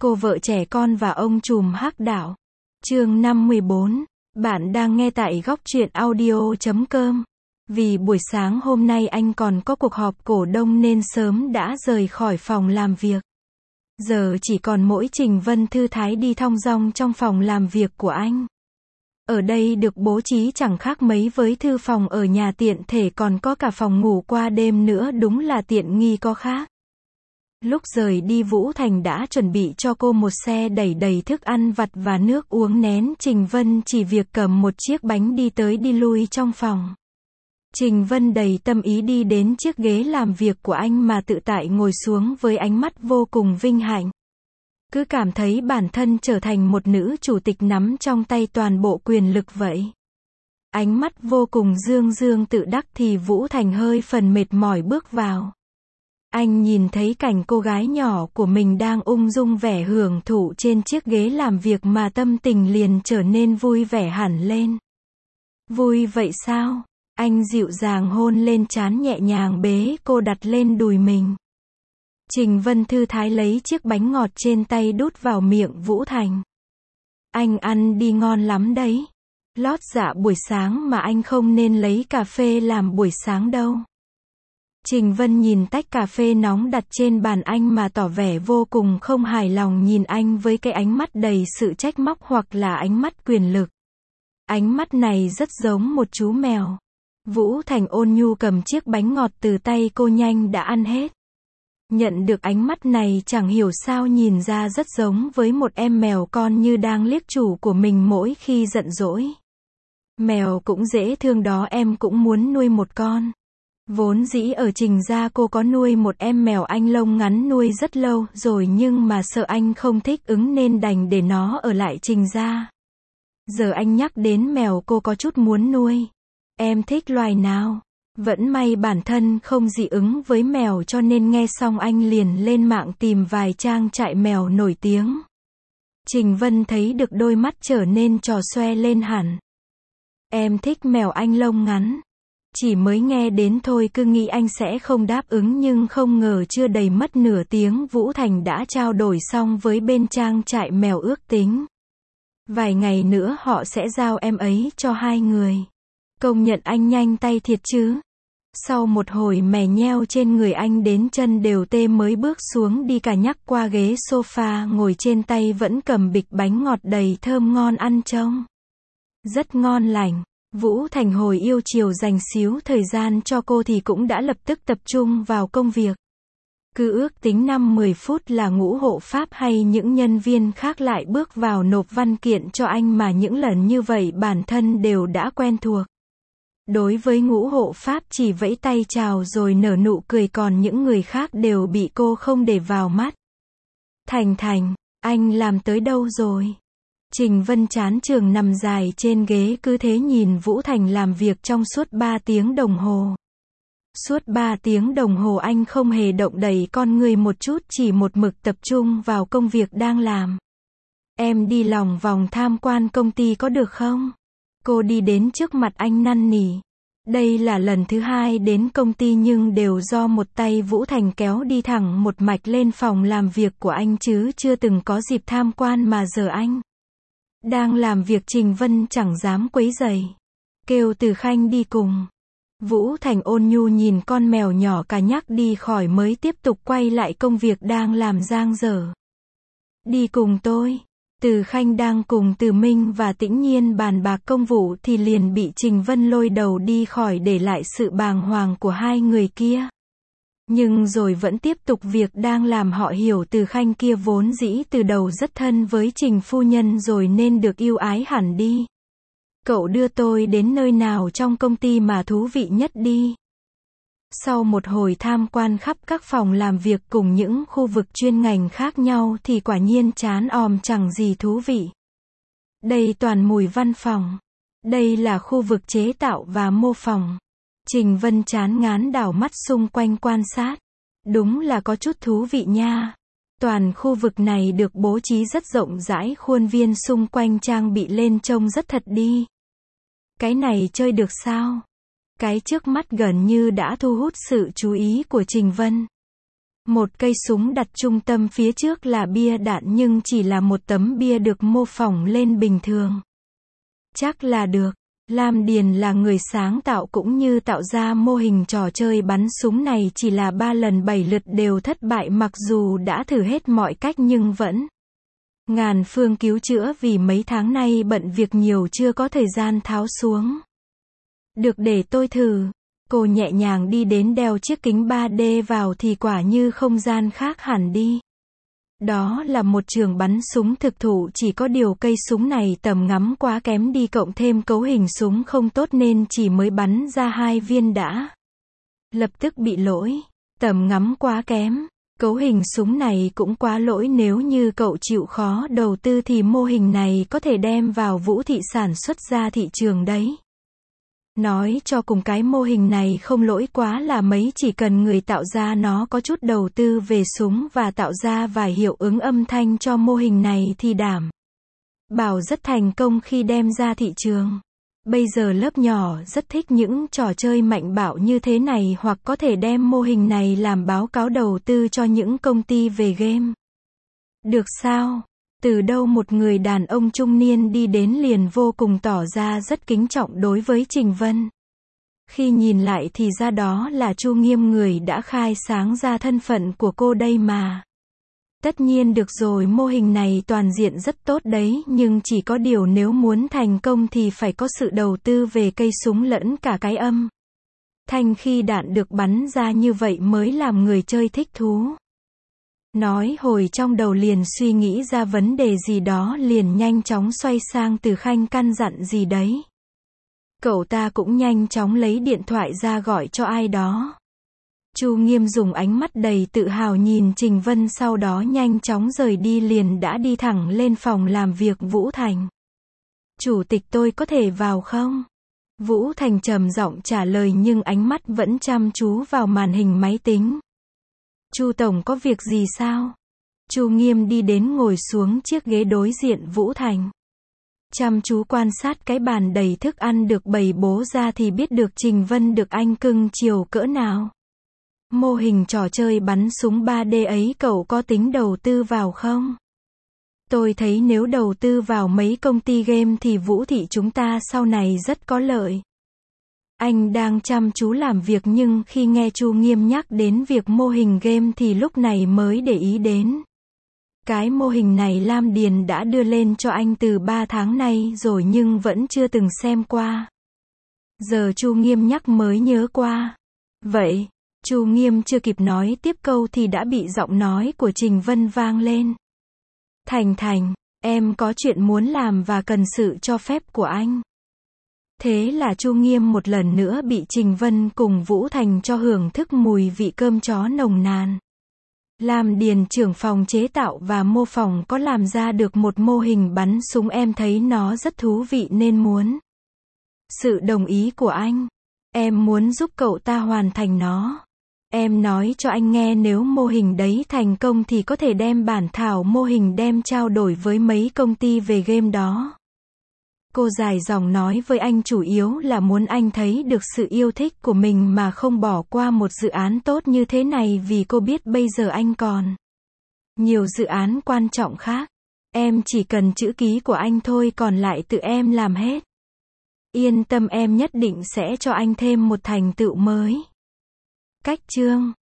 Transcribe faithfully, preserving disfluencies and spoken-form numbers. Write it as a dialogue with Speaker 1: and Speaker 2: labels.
Speaker 1: Cô vợ trẻ con và ông trùm hắc đạo. Chương năm mươi bốn. Bạn đang nghe tại góc truyện audio chấm com. Vì buổi sáng hôm nay anh còn có cuộc họp cổ đông nên sớm đã rời khỏi phòng làm việc. Giờ chỉ còn mỗi Trình Vân thư thái đi thong dong trong phòng làm việc của anh. Ở đây được bố trí chẳng khác mấy với thư phòng ở nhà, tiện thể còn có cả phòng ngủ qua đêm nữa, đúng là tiện nghi có khác. Lúc rời đi, Vũ Thành đã chuẩn bị cho cô một xe đẩy đầy thức ăn vặt và nước uống nén. Trình Vân chỉ việc cầm một chiếc bánh đi tới đi lui trong phòng. Trình Vân đầy tâm ý đi đến chiếc ghế làm việc của anh mà tự tại ngồi xuống với ánh mắt vô cùng vinh hạnh. Cứ cảm thấy bản thân trở thành một nữ chủ tịch nắm trong tay toàn bộ quyền lực vậy. Ánh mắt vô cùng dương dương tự đắc thì Vũ Thành hơi phần mệt mỏi bước vào. Anh nhìn thấy cảnh cô gái nhỏ của mình đang ung dung vẻ hưởng thụ trên chiếc ghế làm việc mà tâm tình liền trở nên vui vẻ hẳn lên. Vui vậy sao? Anh dịu dàng hôn lên trán, nhẹ nhàng bế cô đặt lên đùi mình. Trình Vân thư thái lấy chiếc bánh ngọt trên tay đút vào miệng Vũ Thành. Anh ăn đi, ngon lắm đấy. Lót dạ buổi sáng mà anh không nên lấy cà phê làm buổi sáng đâu. Trình Vân nhìn tách cà phê nóng đặt trên bàn anh mà tỏ vẻ vô cùng không hài lòng, nhìn anh với cái ánh mắt đầy sự trách móc hoặc là ánh mắt quyền lực. Ánh mắt này rất giống một chú mèo. Vũ Thành ôn nhu cầm chiếc bánh ngọt từ tay cô, nhanh đã ăn hết. Nhận được ánh mắt này, chẳng hiểu sao nhìn ra rất giống với một em mèo con như đang liếc chủ của mình mỗi khi giận dỗi. Mèo cũng dễ thương đó, em cũng muốn nuôi một con. Vốn dĩ ở Trình gia cô có nuôi một em mèo Anh lông ngắn nuôi rất lâu rồi, nhưng mà sợ anh không thích ứng nên đành để nó ở lại Trình gia. Giờ anh nhắc đến mèo, cô có chút muốn nuôi. Em thích loài nào? Vẫn may bản thân không dị ứng với mèo cho nên nghe xong anh liền lên mạng tìm vài trang trại mèo nổi tiếng. Trình Vân thấy được đôi mắt trở nên tròn xoe lên hẳn. Em thích mèo Anh lông ngắn. Chỉ mới nghe đến thôi cứ nghĩ anh sẽ không đáp ứng, nhưng không ngờ chưa đầy mất nửa tiếng Vũ Thành đã trao đổi xong với bên trang trại mèo, ước tính vài ngày nữa họ sẽ giao em ấy cho hai người. Công nhận anh nhanh tay thiệt chứ. Sau một hồi mè nheo trên người, anh đến chân đều tê mới bước xuống đi cả nhắc qua ghế sofa ngồi, trên tay vẫn cầm bịch bánh ngọt đầy thơm ngon, ăn trông rất ngon lành. Vũ Thành hồi yêu chiều dành xíu thời gian cho cô thì cũng đã lập tức tập trung vào công việc. Cứ ước tính năm mười phút là Ngũ hộ pháp hay những nhân viên khác lại bước vào nộp văn kiện cho anh, mà những lần như vậy bản thân đều đã quen thuộc. Đối với Ngũ hộ pháp chỉ vẫy tay chào rồi nở nụ cười, còn những người khác đều bị cô không để vào mắt. Thành Thành, anh làm tới đâu rồi? Trình Vân chán chường nằm dài trên ghế, cứ thế nhìn Vũ Thành làm việc trong suốt ba tiếng đồng hồ. Suốt ba tiếng đồng hồ anh không hề động đậy con người một chút, chỉ một mực tập trung vào công việc đang làm. Em đi lòng vòng tham quan công ty có được không? Cô đi đến trước mặt anh năn nỉ. Đây là lần thứ hai đến công ty nhưng đều do một tay Vũ Thành kéo đi thẳng một mạch lên phòng làm việc của anh chứ chưa từng có dịp tham quan, mà giờ anh đang làm việc Trình Vân chẳng dám quấy rầy. Kêu Từ Khanh đi cùng. Vũ Thành ôn nhu nhìn con mèo nhỏ cả nhắc đi khỏi mới tiếp tục quay lại công việc đang làm dang dở. Đi cùng tôi. Từ Khanh đang cùng Từ Minh và Tĩnh Nhiên bàn bạc công vụ thì liền bị Trình Vân lôi đầu đi khỏi, để lại sự bàng hoàng của hai người kia. Nhưng rồi vẫn tiếp tục việc đang làm. Họ hiểu Từ Khanh kia vốn dĩ từ đầu rất thân với Trình phu nhân rồi nên được yêu ái hẳn đi. Cậu đưa tôi đến nơi nào trong công ty mà thú vị nhất đi. Sau một hồi tham quan khắp các phòng làm việc cùng những khu vực chuyên ngành khác nhau thì quả nhiên chán òm chẳng gì thú vị. Đây toàn mùi văn phòng. Đây là khu vực chế tạo và mô phỏng. Trình Vân chán ngán đảo mắt xung quanh quan sát. Đúng là có chút thú vị nha. Toàn khu vực này được bố trí rất rộng rãi, khuôn viên xung quanh trang bị lên trông rất thật đi. Cái này chơi được sao? Cái trước mắt gần như đã thu hút sự chú ý của Trình Vân. Một cây súng đặt trung tâm phía trước là bia đạn nhưng chỉ là một tấm bia được mô phỏng lên bình thường. Chắc là được. Lam Điền là người sáng tạo cũng như tạo ra mô hình trò chơi bắn súng này chỉ là ba lần bảy lượt đều thất bại mặc dù đã thử hết mọi cách nhưng vẫn ngàn phương cứu chữa vì mấy tháng nay bận việc nhiều chưa có thời gian tháo xuống. Được để tôi thử. Cô nhẹ nhàng đi đến đeo chiếc kính ba D vào thì quả như không gian khác hẳn đi. Đó là một trường bắn súng thực thụ chỉ có điều cây súng này tầm ngắm quá kém đi cộng thêm cấu hình súng không tốt nên chỉ mới bắn ra hai viên đã lập tức bị lỗi. Tầm ngắm quá kém, cấu hình súng này cũng quá lỗi nếu như cậu chịu khó đầu tư thì mô hình này có thể đem vào Vũ Thị sản xuất ra thị trường đấy. Nói cho cùng cái mô hình này không lỗi quá là mấy chỉ cần người tạo ra nó có chút đầu tư về súng và tạo ra vài hiệu ứng âm thanh cho mô hình này thì đảm bảo rất thành công khi đem ra thị trường. Bây giờ lớp nhỏ rất thích những trò chơi mạnh bạo như thế này hoặc có thể đem mô hình này làm báo cáo đầu tư cho những công ty về game. Được sao? Từ đâu một người đàn ông trung niên đi đến liền vô cùng tỏ ra rất kính trọng đối với Trình Vân. Khi nhìn lại thì ra đó là Chu Nghiêm người đã khai sáng ra thân phận của cô đây mà. Tất nhiên được rồi, mô hình này toàn diện rất tốt đấy, nhưng chỉ có điều nếu muốn thành công thì phải có sự đầu tư về cây súng lẫn cả cái âm thanh khi đạn được bắn ra như vậy mới làm người chơi thích thú. Nói hồi trong đầu liền suy nghĩ ra vấn đề gì đó liền nhanh chóng xoay sang Từ Khanh căn dặn gì đấy. Cậu ta cũng nhanh chóng lấy điện thoại ra gọi cho ai đó. Chu Nghiêm dùng ánh mắt đầy tự hào nhìn Trình Vân sau đó nhanh chóng rời đi liền đã đi thẳng lên phòng làm việc Vũ Thành. Chủ tịch tôi có thể vào không? Vũ Thành trầm giọng trả lời nhưng ánh mắt vẫn chăm chú vào màn hình máy tính. Chu Tổng có việc gì sao? Chu Nghiêm đi đến ngồi xuống chiếc ghế đối diện Vũ Thành. Chăm chú quan sát cái bàn đầy thức ăn được bày bố ra thì biết được Trình Vân được anh cưng chiều cỡ nào. Mô hình trò chơi bắn súng ba D ấy cậu có tính đầu tư vào không? Tôi thấy nếu đầu tư vào mấy công ty game thì Vũ Thị chúng ta sau này rất có lợi. Anh đang chăm chú làm việc nhưng khi nghe Chu Nghiêm nhắc đến việc mô hình game thì lúc này mới để ý đến. Cái mô hình này Lam Điền đã đưa lên cho anh từ ba tháng nay rồi nhưng vẫn chưa từng xem qua. Giờ Chu Nghiêm nhắc mới nhớ qua. Vậy, Chu Nghiêm chưa kịp nói tiếp câu thì đã bị giọng nói của Trình Vân vang lên. Thành Thành, em có chuyện muốn làm và cần sự cho phép của anh. Thế là Chu Nghiêm một lần nữa bị Trình Vân cùng Vũ Thành cho hưởng thức mùi vị cơm chó nồng nàn. Lam Điền trưởng phòng chế tạo và mô phỏng có làm ra được một mô hình bắn súng, em thấy nó rất thú vị nên muốn sự đồng ý của anh. Em muốn giúp cậu ta hoàn thành nó. Em nói cho anh nghe nếu mô hình đấy thành công thì có thể đem bản thảo mô hình đem trao đổi với mấy công ty về game đó. Cô dài dòng nói với anh chủ yếu là muốn anh thấy được sự yêu thích của mình mà không bỏ qua một dự án tốt như thế này vì cô biết bây giờ anh còn nhiều dự án quan trọng khác. Em chỉ cần chữ ký của anh thôi còn lại tự em làm hết. Yên tâm em nhất định sẽ cho anh thêm một thành tựu mới. Cách chương